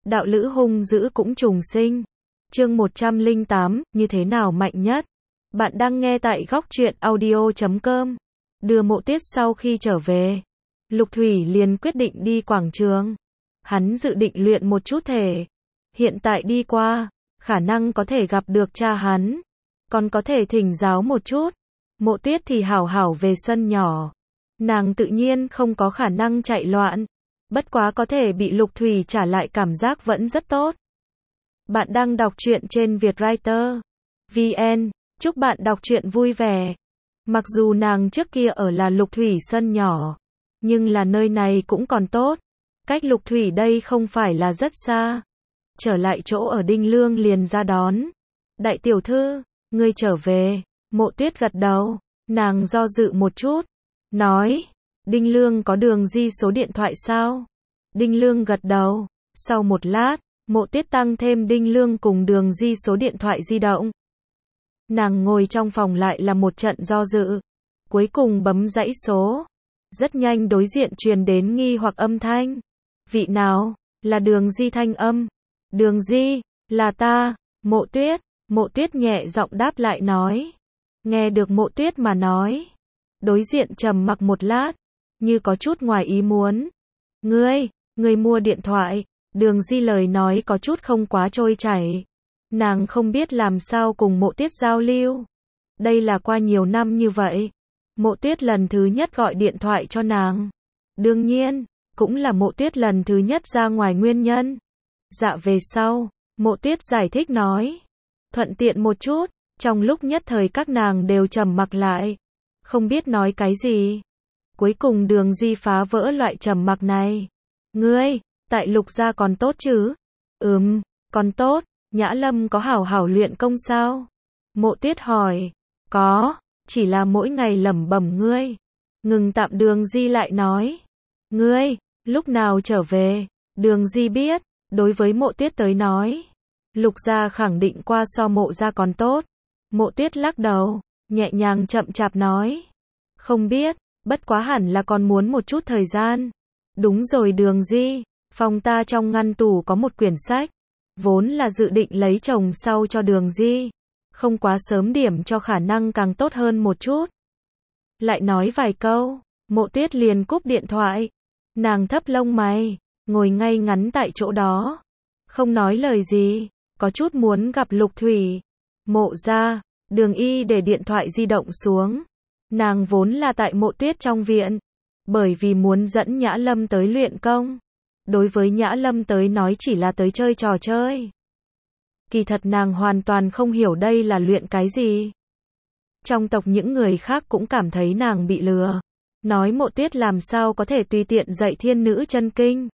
đạo lữ hung dữ cũng trùng sinh. Chương 108, như thế nào mạnh nhất? Bạn đang nghe tại góc truyện audio.com. Đưa Mộ Tiết sau khi trở về, Lục Thủy liền quyết định đi quảng trường. Hắn dự định luyện một chút thể. Hiện tại đi qua, khả năng có thể gặp được cha hắn. Còn có thể thỉnh giáo một chút. Mộ Tuyết thì hảo hảo về sân nhỏ. Nàng tự nhiên không có khả năng chạy loạn. Bất quá có thể bị Lục Thủy trả lại cảm giác vẫn rất tốt. Bạn đang đọc truyện trên Vietwriter VN. Chúc bạn đọc truyện vui vẻ. Mặc dù nàng trước kia ở là Lục Thủy sân nhỏ, nhưng là nơi này cũng còn tốt. Cách Lục Thủy đây không phải là rất xa. Trở lại chỗ ở Đinh Lương liền ra đón. Đại tiểu thư, ngươi trở về. Mộ Tuyết gật đầu. Nàng do dự một chút. Nói, Đinh Lương có Đường Di số điện thoại sao? Đinh Lương gật đầu. Sau một lát, Mộ Tuyết tăng thêm Đinh Lương cùng Đường Di số điện thoại di động. Nàng ngồi trong phòng lại là một trận do dự. Cuối cùng bấm dãy số. Rất nhanh đối diện truyền đến nghi hoặc âm thanh. Vị nào? Là Đường Di thanh âm. Đường Di, là ta, Mộ Tuyết. Mộ Tuyết nhẹ giọng đáp lại nói. Nghe được Mộ Tuyết mà nói. Đối diện trầm mặc một lát. Như có chút ngoài ý muốn. Ngươi mua điện thoại. Đường Di lời nói có chút không quá trôi chảy. Nàng không biết làm sao cùng Mộ Tuyết giao lưu. Đây là qua nhiều năm như vậy. Mộ Tuyết lần thứ nhất gọi điện thoại cho nàng. Đương nhiên, cũng là Mộ Tuyết lần thứ nhất ra ngoài nguyên nhân. Dạ về sau, Mộ Tuyết giải thích nói. Thuận tiện một chút, trong lúc nhất thời các nàng đều trầm mặc lại. Không biết nói cái gì. Cuối cùng Đường Di phá vỡ loại trầm mặc này. Ngươi, tại Lục gia còn tốt chứ? Còn tốt. Nhã Lâm có hảo hảo luyện công sao? Mộ Tuyết hỏi. Có, chỉ là mỗi ngày lẩm bẩm ngươi. Ngừng tạm Đường Di lại nói. Ngươi, lúc nào trở về? Đường Di biết, đối với Mộ Tuyết tới nói. Lục gia khẳng định qua so Mộ gia còn tốt. Mộ Tuyết lắc đầu, nhẹ nhàng chậm chạp nói. Không biết, bất quá hẳn là còn muốn một chút thời gian. Đúng rồi Đường Di, phòng ta trong ngăn tủ có một quyển sách. Vốn là dự định lấy chồng sau cho Đường Di. Không quá sớm điểm cho khả năng càng tốt hơn một chút. Lại nói vài câu, Mộ Tuyết liền cúp điện thoại. Nàng thấp lông mày, ngồi ngay ngắn tại chỗ đó. Không nói lời gì, có chút muốn gặp Lục Thủy. Mộ gia, Đường Y để điện thoại di động xuống. Nàng vốn là tại Mộ Tuyết trong viện. Bởi vì muốn dẫn Nhã Lâm tới luyện công. Đối với Nhã Lâm tới nói chỉ là tới chơi trò chơi. Kỳ thật nàng hoàn toàn không hiểu đây là luyện cái gì. Trong tộc những người khác cũng cảm thấy nàng bị lừa. Nói Mộ Tuyết làm sao có thể tùy tiện dạy thiên nữ chân kinh.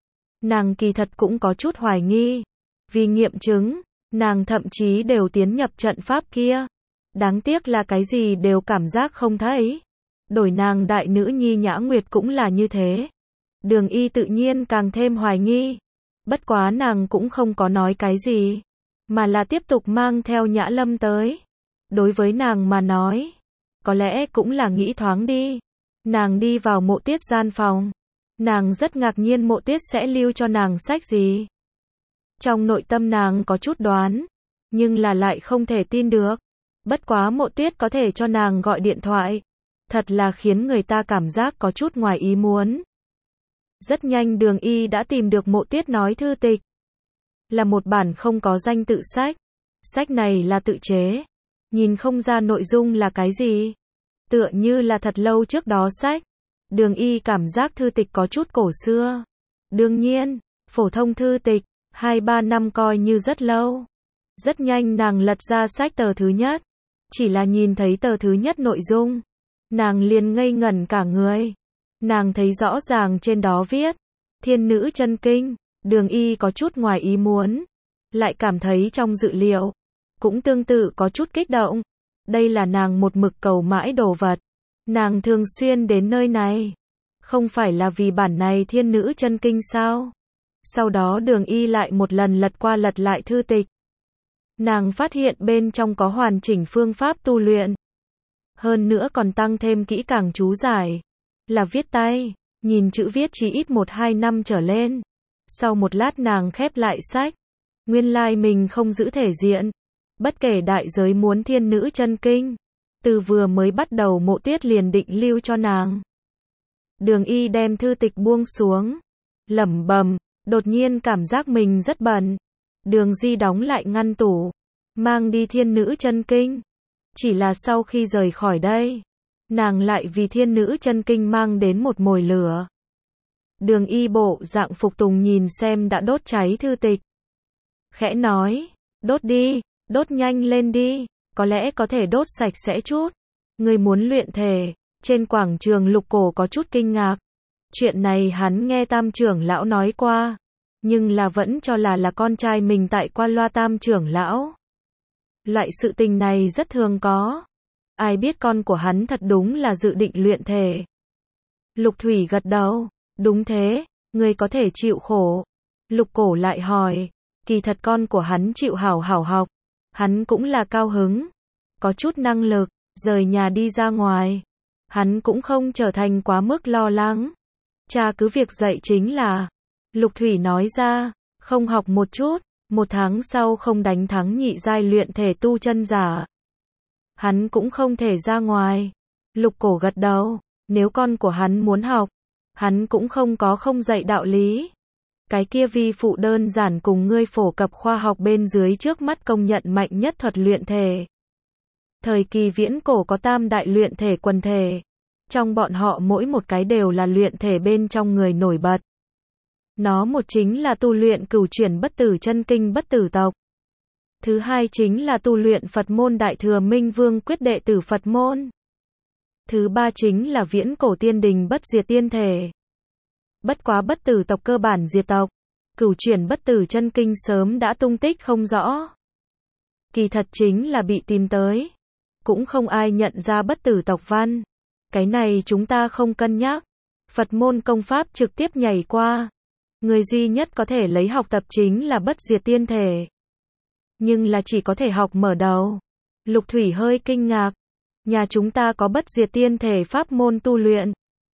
Nàng kỳ thật cũng có chút hoài nghi. Vì nghiệm chứng, nàng thậm chí đều tiến nhập trận pháp kia. Đáng tiếc là cái gì đều cảm giác không thấy. Đổi nàng đại nữ nhi Nhã Nguyệt cũng là như thế. Đường Y tự nhiên càng thêm hoài nghi. Bất quá nàng cũng không có nói cái gì. Mà là tiếp tục mang theo Nhã Lâm tới. Đối với nàng mà nói. Có lẽ cũng là nghĩ thoáng đi. Nàng đi vào Mộ Tuyết gian phòng. Nàng rất ngạc nhiên Mộ Tuyết sẽ lưu cho nàng sách gì. Trong nội tâm nàng có chút đoán. Nhưng là lại không thể tin được. Bất quá Mộ Tuyết có thể cho nàng gọi điện thoại. Thật là khiến người ta cảm giác có chút ngoài ý muốn. Rất nhanh Đường Y đã tìm được Mộ Tuyết nói thư tịch. Là một bản không có danh tự sách. Sách này là tự chế. Nhìn không ra nội dung là cái gì. Tựa như là thật lâu trước đó sách. Đường Y cảm giác thư tịch có chút cổ xưa. Đương nhiên, phổ thông thư tịch, 2-3 năm coi như rất lâu. Rất nhanh nàng lật ra sách tờ thứ nhất. Chỉ là nhìn thấy tờ thứ nhất nội dung. Nàng liền ngây ngẩn cả người. Nàng thấy rõ ràng trên đó viết. Thiên nữ chân kinh. Đường Y có chút ngoài ý muốn. Lại cảm thấy trong dự liệu. Cũng tương tự có chút kích động. Đây là nàng một mực cầu mãi đồ vật. Nàng thường xuyên đến nơi này. Không phải là vì bản này thiên nữ chân kinh sao? Sau đó Đường Y lại một lần lật qua lật lại thư tịch. Nàng phát hiện bên trong có hoàn chỉnh phương pháp tu luyện. Hơn nữa còn tăng thêm kỹ càng chú giải. Là viết tay. Nhìn chữ viết chỉ ít 1-2 năm trở lên. Sau một lát nàng khép lại sách. Nguyên lai mình không giữ thể diện. Bất kể đại giới muốn thiên nữ chân kinh. Từ vừa mới bắt đầu Mộ Tuyết liền định lưu cho nàng. Đường Y đem thư tịch buông xuống. Lẩm bẩm, đột nhiên cảm giác mình rất bận. Đường Di đóng lại ngăn tủ. Mang đi thiên nữ chân kinh. Chỉ là sau khi rời khỏi đây, nàng lại vì thiên nữ chân kinh mang đến một mồi lửa. Đường Y bộ dạng phục tùng nhìn xem đã đốt cháy thư tịch. Khẽ nói, đốt đi, đốt nhanh lên đi, có lẽ có thể đốt sạch sẽ chút. Ngươi muốn luyện thể. Trên quảng trường Lục Cổ có chút kinh ngạc. Chuyện này hắn nghe Tam trưởng lão nói qua, nhưng là vẫn cho là con trai mình tại qua loa Tam trưởng lão. Loại sự tình này rất thường có. Ai biết con của hắn thật đúng là dự định luyện thể. Lục Thủy gật đầu, đúng thế, ngươi có thể chịu khổ. Lục Cổ lại hỏi, kỳ thật con của hắn chịu hảo hảo học, hắn cũng là cao hứng, có chút năng lực, rời nhà đi ra ngoài. Hắn cũng không trở thành quá mức lo lắng. Cha cứ việc dạy chính là. Lục Thủy nói ra, không học một chút, 1 tháng sau không đánh thắng nhị giai luyện thể tu chân giả. Hắn cũng không thể ra ngoài. Lục Cổ gật đầu, nếu con của hắn muốn học, hắn cũng không dạy đạo lý. Cái kia vi phụ đơn giản cùng ngươi phổ cập khoa học bên dưới trước mắt công nhận mạnh nhất thuật luyện thể. Thời kỳ viễn cổ có tam đại luyện thể quần thể. Trong bọn họ mỗi một cái đều là luyện thể bên trong người nổi bật. Nó một chính là tu luyện cửu chuyển bất tử chân kinh bất tử tộc. Thứ hai chính là tu luyện Phật môn Đại Thừa Minh Vương quyết đệ tử Phật môn. Thứ ba chính là viễn cổ tiên đình bất diệt tiên thể. Bất quá bất tử tộc cơ bản diệt tộc. Cửu chuyển bất tử chân kinh sớm đã tung tích không rõ. Kỳ thật chính là bị tìm tới. Cũng không ai nhận ra bất tử tộc văn. Cái này chúng ta không cân nhắc. Phật môn công pháp trực tiếp nhảy qua. Người duy nhất có thể lấy học tập chính là bất diệt tiên thể. Nhưng là chỉ có thể học mở đầu. Lục Thủy hơi kinh ngạc. Nhà chúng ta có bất diệt tiên thể pháp môn tu luyện.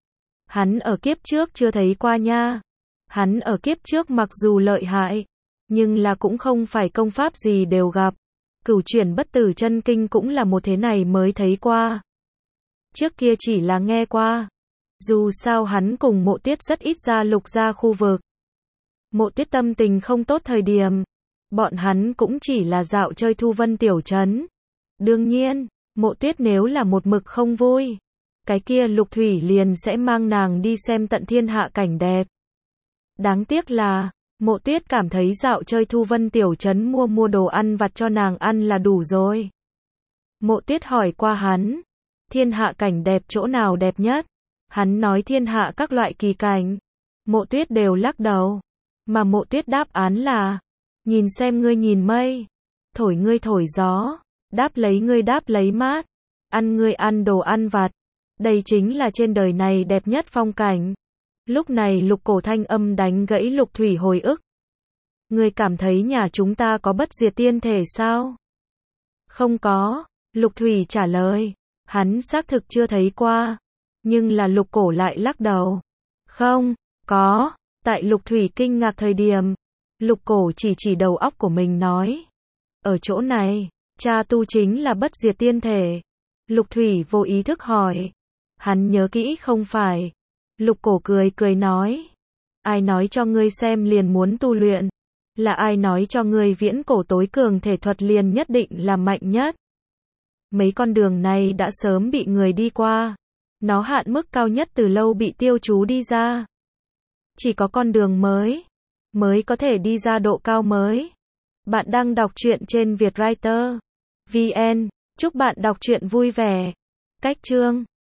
Hắn ở kiếp trước chưa thấy qua nha. Hắn ở kiếp trước mặc dù lợi hại, nhưng là cũng không phải công pháp gì đều gặp. Cửu chuyển bất tử chân kinh cũng là một thế này mới thấy qua. Trước kia chỉ là nghe qua. Dù sao hắn cùng Mộ Tuyết rất ít ra Lục gia khu vực. Mộ Tuyết tâm tình không tốt thời điểm, bọn hắn cũng chỉ là dạo chơi Thu Vân tiểu trấn. Đương nhiên, Mộ Tuyết nếu là một mực không vui, cái kia Lục Thủy liền sẽ mang nàng đi xem tận thiên hạ cảnh đẹp. Đáng tiếc là, Mộ Tuyết cảm thấy dạo chơi Thu Vân tiểu trấn mua đồ ăn vặt cho nàng ăn là đủ rồi. Mộ Tuyết hỏi qua hắn, thiên hạ cảnh đẹp chỗ nào đẹp nhất? Hắn nói thiên hạ các loại kỳ cảnh. Mộ Tuyết đều lắc đầu. Mà Mộ Tuyết đáp án là, nhìn xem ngươi nhìn mây, thổi ngươi thổi gió, đáp lấy ngươi đáp lấy mát, ăn ngươi ăn đồ ăn vặt. Đây chính là trên đời này đẹp nhất phong cảnh. Lúc này Lục Cổ thanh âm đánh gãy Lục Thủy hồi ức. Ngươi cảm thấy nhà chúng ta có bất diệt tiên thể sao? Không có, Lục Thủy trả lời. Hắn xác thực chưa thấy qua. Nhưng là Lục Cổ lại lắc đầu. Không, có. Tại Lục Thủy kinh ngạc thời điểm, Lục Cổ chỉ đầu óc của mình nói. Ở chỗ này, cha tu chính là bất diệt tiên thể. Lục Thủy vô ý thức hỏi. Hắn nhớ kỹ không phải. Lục Cổ cười nói. Ai nói cho ngươi xem liền muốn tu luyện? Là ai nói cho ngươi viễn cổ tối cường thể thuật liền nhất định là mạnh nhất? Mấy con đường này đã sớm bị người đi qua. Nó hạn mức cao nhất từ lâu bị tiêu chú đi ra. Chỉ có con đường mới có thể đi ra độ cao mới. Bạn đang đọc truyện trên Vietwriter VN. Chúc bạn đọc truyện vui vẻ. Cách chương